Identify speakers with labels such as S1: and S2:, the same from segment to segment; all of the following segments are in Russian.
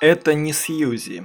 S1: Это не Сьюзи.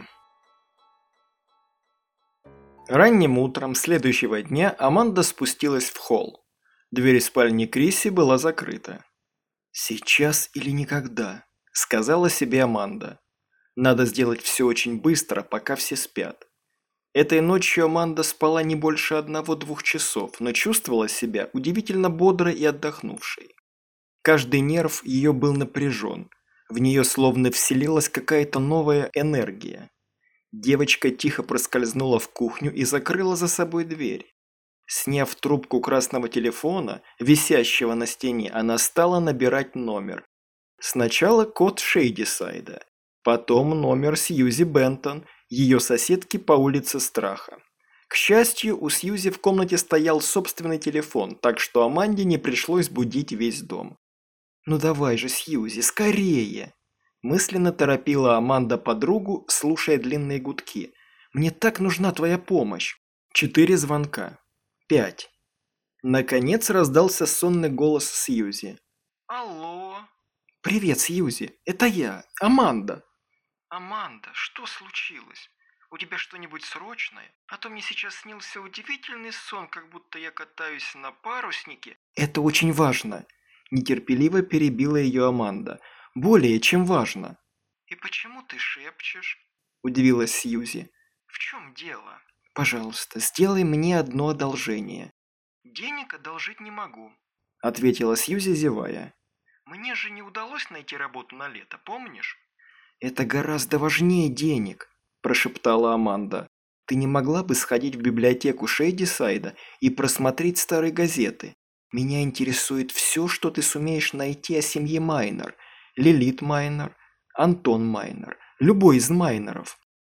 S1: Ранним утром следующего дня Аманда спустилась в холл. Дверь спальни Крисси была закрыта. «Сейчас или никогда», – сказала себе Аманда. «Надо сделать все очень быстро, пока все спят». Этой ночью Аманда спала не больше 1-2 часов, но чувствовала себя удивительно бодрой и отдохнувшей. Каждый нерв ее был напряжен. В нее словно вселилась какая-то новая энергия. Девочка тихо проскользнула в кухню и закрыла за собой дверь. Сняв трубку красного телефона, висящего на стене, она стала набирать номер. Сначала код Шейдисайда, потом номер Сьюзи Бентон, ее соседки по улице Страха. К счастью, у Сьюзи в комнате стоял собственный телефон, так что Аманде не пришлось будить весь дом. «Ну давай же, Сьюзи, скорее!» Мысленно торопила Аманда подругу, слушая длинные гудки. «Мне так нужна твоя помощь!» 4 звонка. 5. Наконец раздался сонный голос Сьюзи.
S2: Алло.
S1: «Привет, Сьюзи, это я, Аманда!»
S2: Аманда, что случилось? У тебя что-нибудь срочное? А то мне сейчас снился удивительный сон, как будто я катаюсь на паруснике.
S1: «Это очень важно!» Нетерпеливо перебила ее Аманда. «Более чем важно!»
S2: И почему ты шепчешь?
S1: Удивилась Сьюзи.
S2: В чем дело?
S1: «Пожалуйста, сделай мне одно одолжение»,
S2: Денег одолжить не могу.
S1: ответила Сьюзи, зевая.
S2: Мне же не удалось найти работу на лето, помнишь?
S1: «Это гораздо важнее денег», – прошептала Аманда. «Ты не могла бы сходить в библиотеку Шейдисайда и просмотреть старые газеты? Меня интересует все, что ты сумеешь найти о семье Майнер. Лилит Майнер, Антон Майнер, любой из Майнеров».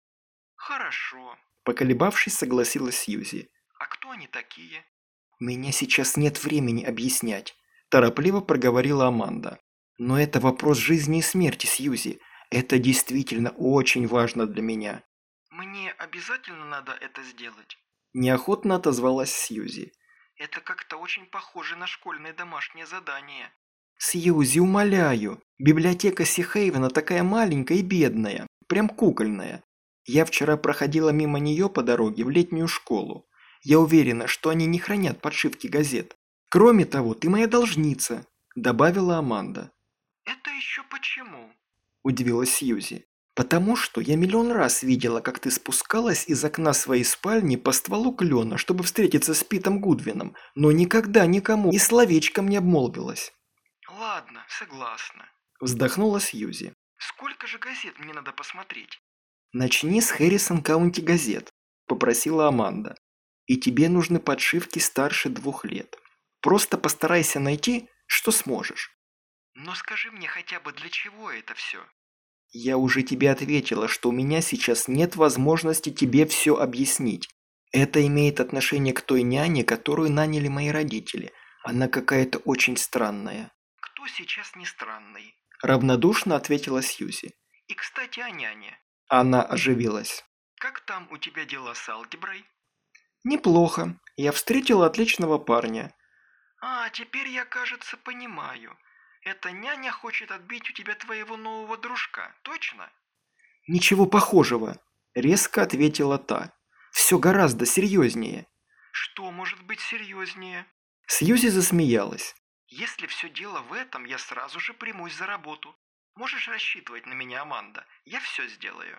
S2: Хорошо.
S1: Поколебавшись, согласилась Сьюзи.
S2: А кто они такие?
S1: «У меня сейчас нет времени объяснять», – торопливо проговорила Аманда. «Но это вопрос жизни и смерти, Сьюзи. Это действительно очень важно для меня».
S2: Мне обязательно надо это сделать?
S1: Неохотно отозвалась Сьюзи.
S2: Это как-то очень похоже на школьное домашнее задание.
S1: «Сьюзи, умоляю, библиотека Сихейвена такая маленькая и бедная, прям кукольная. Я вчера проходила мимо нее по дороге в летнюю школу. Я уверена, что они не хранят подшивки газет. Кроме того, ты моя должница», – добавила Аманда.
S2: Это еще почему?
S1: Удивилась Сьюзи. «Потому что я миллион раз видела, как ты спускалась из окна своей спальни по стволу клена, чтобы встретиться с Питом Гудвином, но никогда никому и словечком не обмолвилась».
S2: Ладно, согласна.
S1: Вздохнула Сьюзи.
S2: Сколько же газет мне надо посмотреть?
S1: «Начни с Хэррисон Каунти газет», – попросила Аманда. «И тебе нужны подшивки старше 2 лет. Просто постарайся найти, что сможешь».
S2: Но скажи мне хотя бы, для чего это все?
S1: «Я уже тебе ответила, что у меня сейчас нет возможности тебе все объяснить. Это имеет отношение к той няне, которую наняли мои родители. Она какая-то очень странная».
S2: Кто сейчас не странный?
S1: Равнодушно ответила Сьюзи.
S2: И, кстати, о няне.
S1: Она оживилась.
S2: Как там у тебя дела с алгеброй?
S1: «Неплохо. Я встретила отличного парня».
S2: А, теперь я, кажется, понимаю. Эта няня хочет отбить у тебя твоего нового дружка, точно?
S1: «Ничего похожего», – резко ответила та. «Все гораздо серьезнее».
S2: Что может быть серьезнее?
S1: Сьюзи засмеялась.
S2: Если все дело в этом, я сразу же примусь за работу. Можешь рассчитывать на меня, Аманда. Я все сделаю.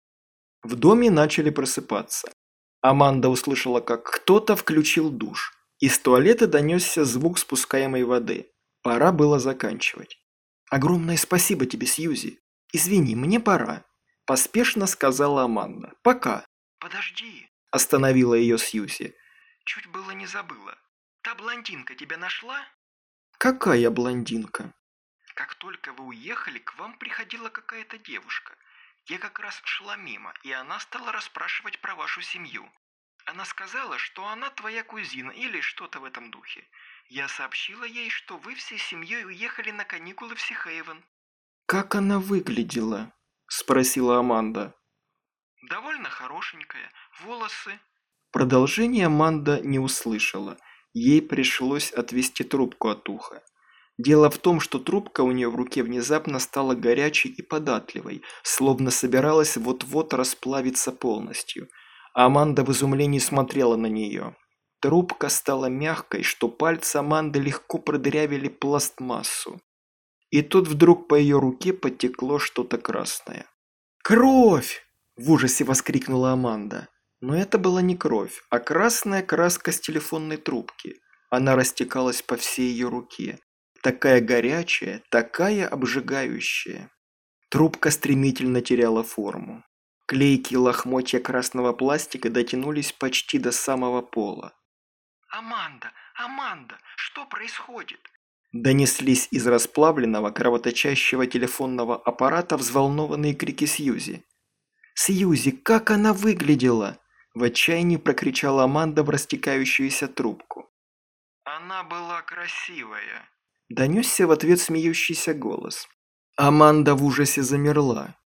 S1: В доме начали просыпаться. Аманда услышала, как кто-то включил душ. Из туалета донесся звук спускаемой воды. Пора было заканчивать. «Огромное спасибо тебе, Сьюзи. Извини, мне пора», – поспешно сказала Аманда. «Пока»,
S2: Подожди,
S1: – остановила ее Сьюзи.
S2: чуть было не забыла. Та блондинка тебя нашла?
S1: «Какая блондинка?»
S2: Как только вы уехали, к вам приходила какая-то девушка. Я как раз шла мимо, и она стала расспрашивать про вашу семью. Она сказала, что она твоя кузина или что-то в этом духе. Я сообщила ей, что вы всей семьей уехали на каникулы в Сихейвен.
S1: «Как она выглядела?» – спросила Аманда.
S2: Довольно хорошенькая, волосы.
S1: Продолжение Аманда не услышала. Ей пришлось отвести трубку от уха. Дело в том, что трубка у нее в руке внезапно стала горячей и податливой, словно собиралась вот-вот расплавиться полностью. Аманда в изумлении смотрела на нее. Трубка стала мягкой, что пальцы Аманды легко продырявили пластмассу. И тут вдруг по ее руке потекло что-то красное. «Кровь!» – в ужасе воскликнула Аманда. Но это была не кровь, а красная краска с телефонной трубки. Она растекалась по всей ее руке. Такая горячая, такая обжигающая. Трубка стремительно теряла форму. Клейкие лохмотья красного пластика дотянулись почти до самого пола.
S2: «Аманда, Аманда, что происходит?»
S1: Донеслись из расплавленного, кровоточащего телефонного аппарата взволнованные крики Сьюзи. «Сьюзи, как она выглядела!» В отчаянии прокричала Аманда в растекающуюся трубку.
S2: «Она была красивая».
S1: Донесся в ответ смеющийся голос. Аманда в ужасе замерла.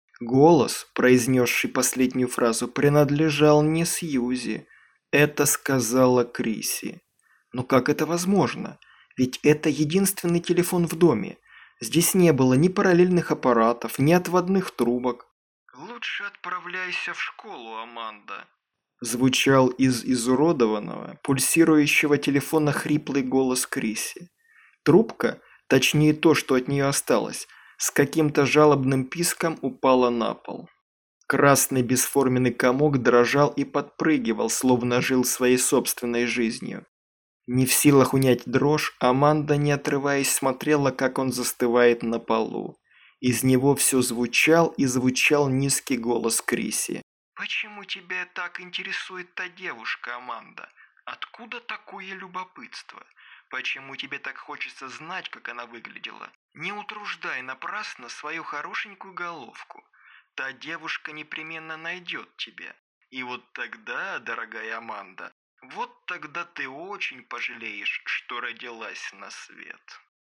S1: Голос, произнесший последнюю фразу, принадлежал не Сьюзи. Это сказала Криси. Но как это возможно? Ведь это единственный телефон в доме. Здесь не было ни параллельных аппаратов, ни отводных трубок.
S2: «Лучше отправляйся в школу, Аманда».
S1: Звучал из изуродованного, пульсирующего телефона хриплый голос Криси. Трубка, точнее то, что от нее осталось, с каким-то жалобным писком упала на пол. Красный бесформенный комок дрожал и подпрыгивал, словно жил своей собственной жизнью. Не в силах унять дрожь, Аманда, не отрываясь, смотрела, как он застывает на полу. Из него все звучал и звучал низкий голос Криси.
S2: «Почему тебя так интересует та девушка, Аманда? Откуда такое любопытство? Почему тебе так хочется знать, как она выглядела? Не утруждай напрасно свою хорошенькую головку. Та девушка непременно найдет тебя. И вот тогда, дорогая Аманда, вот тогда ты очень пожалеешь, что родилась на свет».